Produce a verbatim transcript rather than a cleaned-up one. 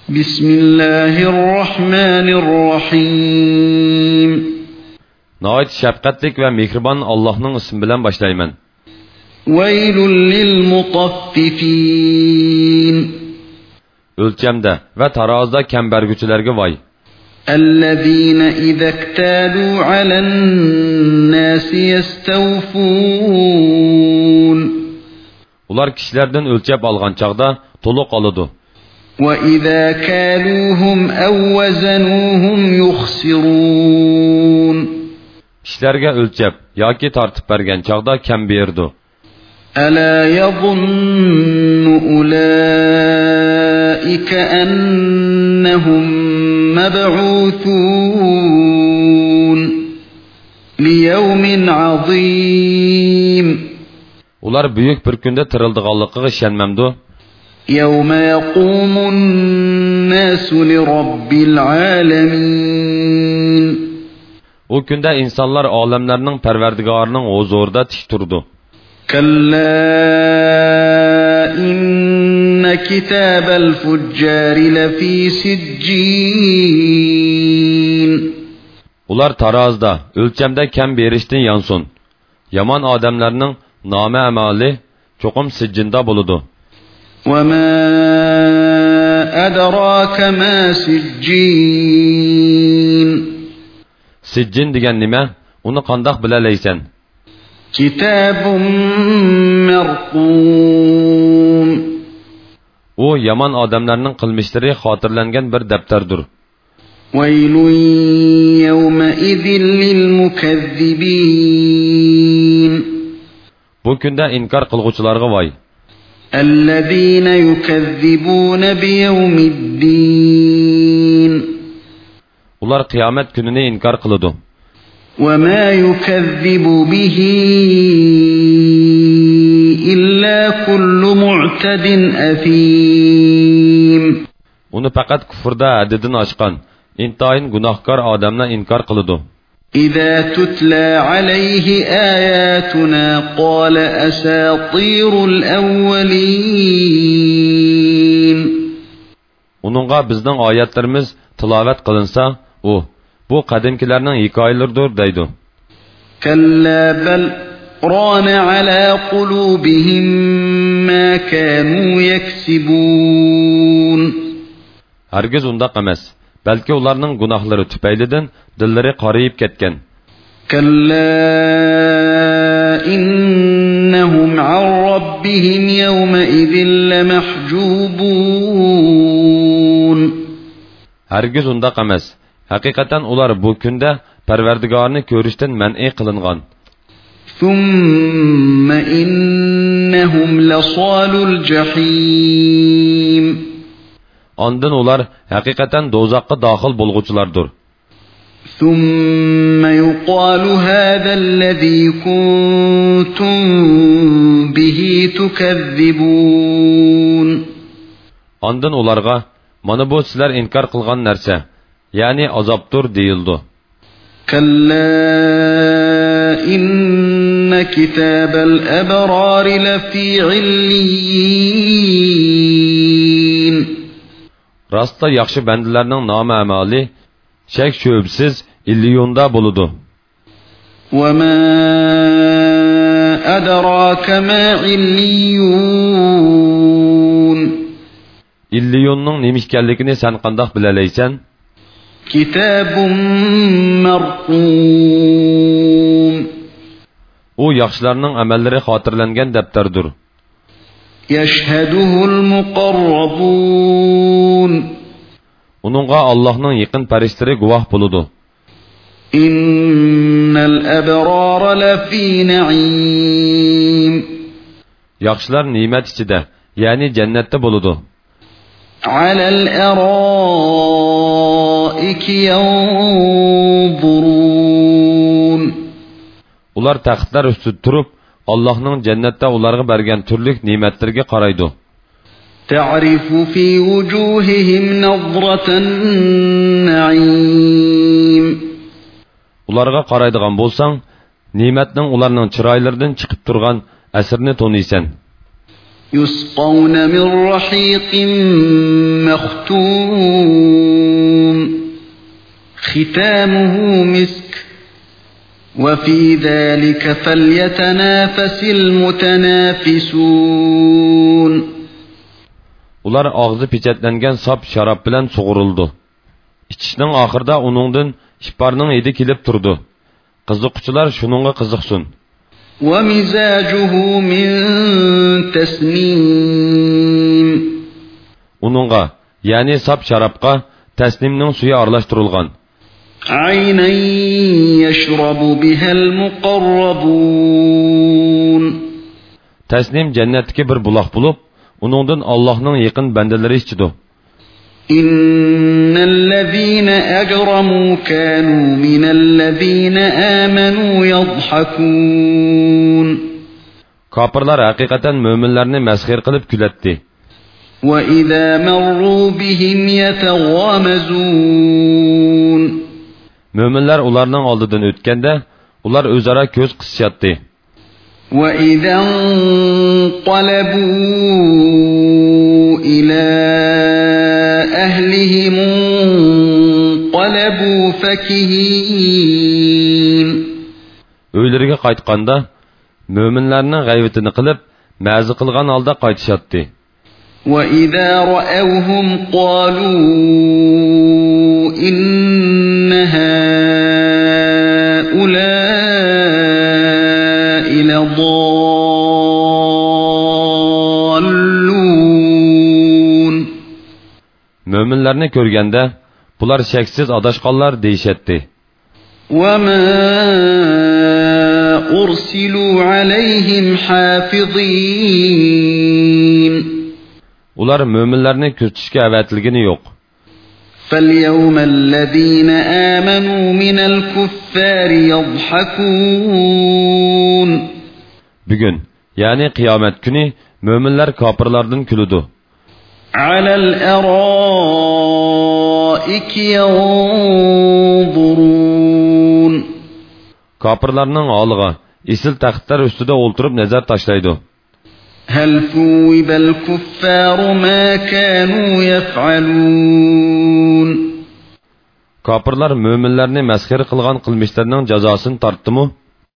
Bismillahirrahmanirrahim. Nəhayət şəfqətlik və mehriban Allah'ın ismi bilan başlayman. Veylul lil mutaffifin. Ölçəmdə və tarazda kəmbərgüçülərə vay. Ellezîne izektalu alen-nâsi yestevfûn. Ular kişilərdən ölçəb alğan çağda toluq alıdı. وَإِذَا كَالُوهُمْ أَوْ وَزَنُوهُمْ يُخْسِرُونَ. Kişilərə ölçəb yoki tartib bergan çağda kam berdi. أَلَا يَظُنُّ أُولَئِكَ أَنَّهُمْ مَبْعُوثُونَ لِيَوْمٍ عَظِيمٍ. Ular büyük bir gündə tirildiganlıqıga işenmemdi. يَوْمَ يَقُومُ النَّاسُ لِرَبِّ الْعَالَمِينَ. O gündə insanlar aləmlərinin pərverdigarının huzurunda tik turdu. كَلَّا إِنَّ كِتَابَ الْفُجَّارِ لَفِي سِجِّينٍ. Ular tarazda, ölçəmdə kam berişdən yansın. Yaman adamlarının namə əmali çoxum siccinda buludu. وَمَا أَدْرَاكَ مَا سِجِّينٌ. Siccin degan nima? Uni qandoq bilalaysan? كِتَابٌ مَرْقُومٌ. O yaman adamlarning qilmishlari xotirlangan bir daftardir. وَيْلٌ يَوْمَئِذٍ لِلْمُكَذِّبِينَ. Bu kunda inkar qilguvchilarga voy. الذين يكذبون بيوم الدين. Ular qiyomat kunini inkar qiladi. وما يكذب به إلا كل معتد أثيم. Uni faqat kufrda haddidan oshgan, intayin gunohkor odamlar inkar qiladi. إذا تتلى عليه آياتنا قال أساطير الأولين. Onunğa bizning oyatlarimiz tilovat qilinsa, u bu qadimkilarning hikoyalaridir deydi. كلا بل ران على قلوبهم ما كانوا يكسبون. Hargiz undaq emas. Balki ularning gunohlari tufaylidan dillari qorayib ketgan. كلا إنهم عن ربهم يومئذ لمحجوبون. Hargiz undaq emas. Haqiqatan ular bu kunda Parvardigarni ko'rishdan man'i qilingan. ثم إنهم لصالو الجحيم. Ondan ular haqiqatan dozaqqa daxil bo'lguvchilardir. ثم يقال هذا الذي كنتم به تكذبون. Ondan ularga mana bu sizlar inkar qilgan narsa, ya'ni azobdir deyildi. كلا إن كتاب الأبرار لفي عليين. Rastda yaxshi bandalarning nomi amali shak shubsiz illiyonda buludu. وما أدراك ما عليون. Illiyonning nima ekanligini sen qandoq bilalaysan? كتاب مرقوم. U yaxshilarning amallari xotirlangan daftardir. يشهده المقربون. Uningga Allohning yaqin farishlari guvoh buludu. إن الأبرار لفي نعيم. Yaxshilar ne'mat ichida, ya'ni jannatda buludu. على الأرائك ينظرون. Ular taxtlar ustida turib, Allohning jannatda ularga bergan turli ne'matlarga qaraydi. تعرف في وجوههم نظرة النعيم. Ularga qaraydigan bo'lsang, ne'matning ularning chiroylaridan chiqib turgan asrni toniysan. يسقون من رحيق مختوم ختامه مسك وفي ذلك فليتنافس المتنافسون. Ular ağzı pechatlangan sap sharab bilan sug'urildi. İchishning oxirida uningdan iparning hidi kelib turdi. Qiziquvchilar shuningga qiziqsin. ومزاجه من تسنيم. Uningga, ya'ni sap sharabqa tasnimning suyi aralashtirilgan. عينا يشرب بها المقربون. Tasnim jannatdagi bir buloq bo'lib, uningdan Allohning yaqin bandalari ichidi. إن الذين أجرموا كانوا من الذين آمنوا يضحكون. Kafirlar haqiqatan mo'minlarni masxir qilib kulatdi. وإذا مروا بهم يتغامزون. Mo'minlar ularning oldidan o'tganda, ular o'zaro ko'z qisishatdi. وإذا انقلبوا إلى أهلهم انقلبوا فكهين. Öyleriga qaytqanda, mo'minlarning g'ayvatini qilib, ma'zi qilgan holda qaytishatdi. وإذا رأوهم قالوا إن هؤلاء لضالون. Mo'minlarni ko'rganda, bular shaksiz adashqanlar deyishatdi. وما أرسلوا عليهم حافظين. Ular mo'minlarni kuzatishga avatilgani yo'q. فاليوم الذين آمنوا من الكفار يضحكون. Bugun, ya'ni qiyomat kuni mo'minlar kofirlardan kuludi. على الأرائك ينظرون. Kofirlarning holiga isil taxtlar ustida o'ltirib nazar tashlaydi. هل ثوب الكفار ما كانوا يفعلون. Kofirlar mo'minlarni masxir qilgan qilmishlarining jazosini tortdimi?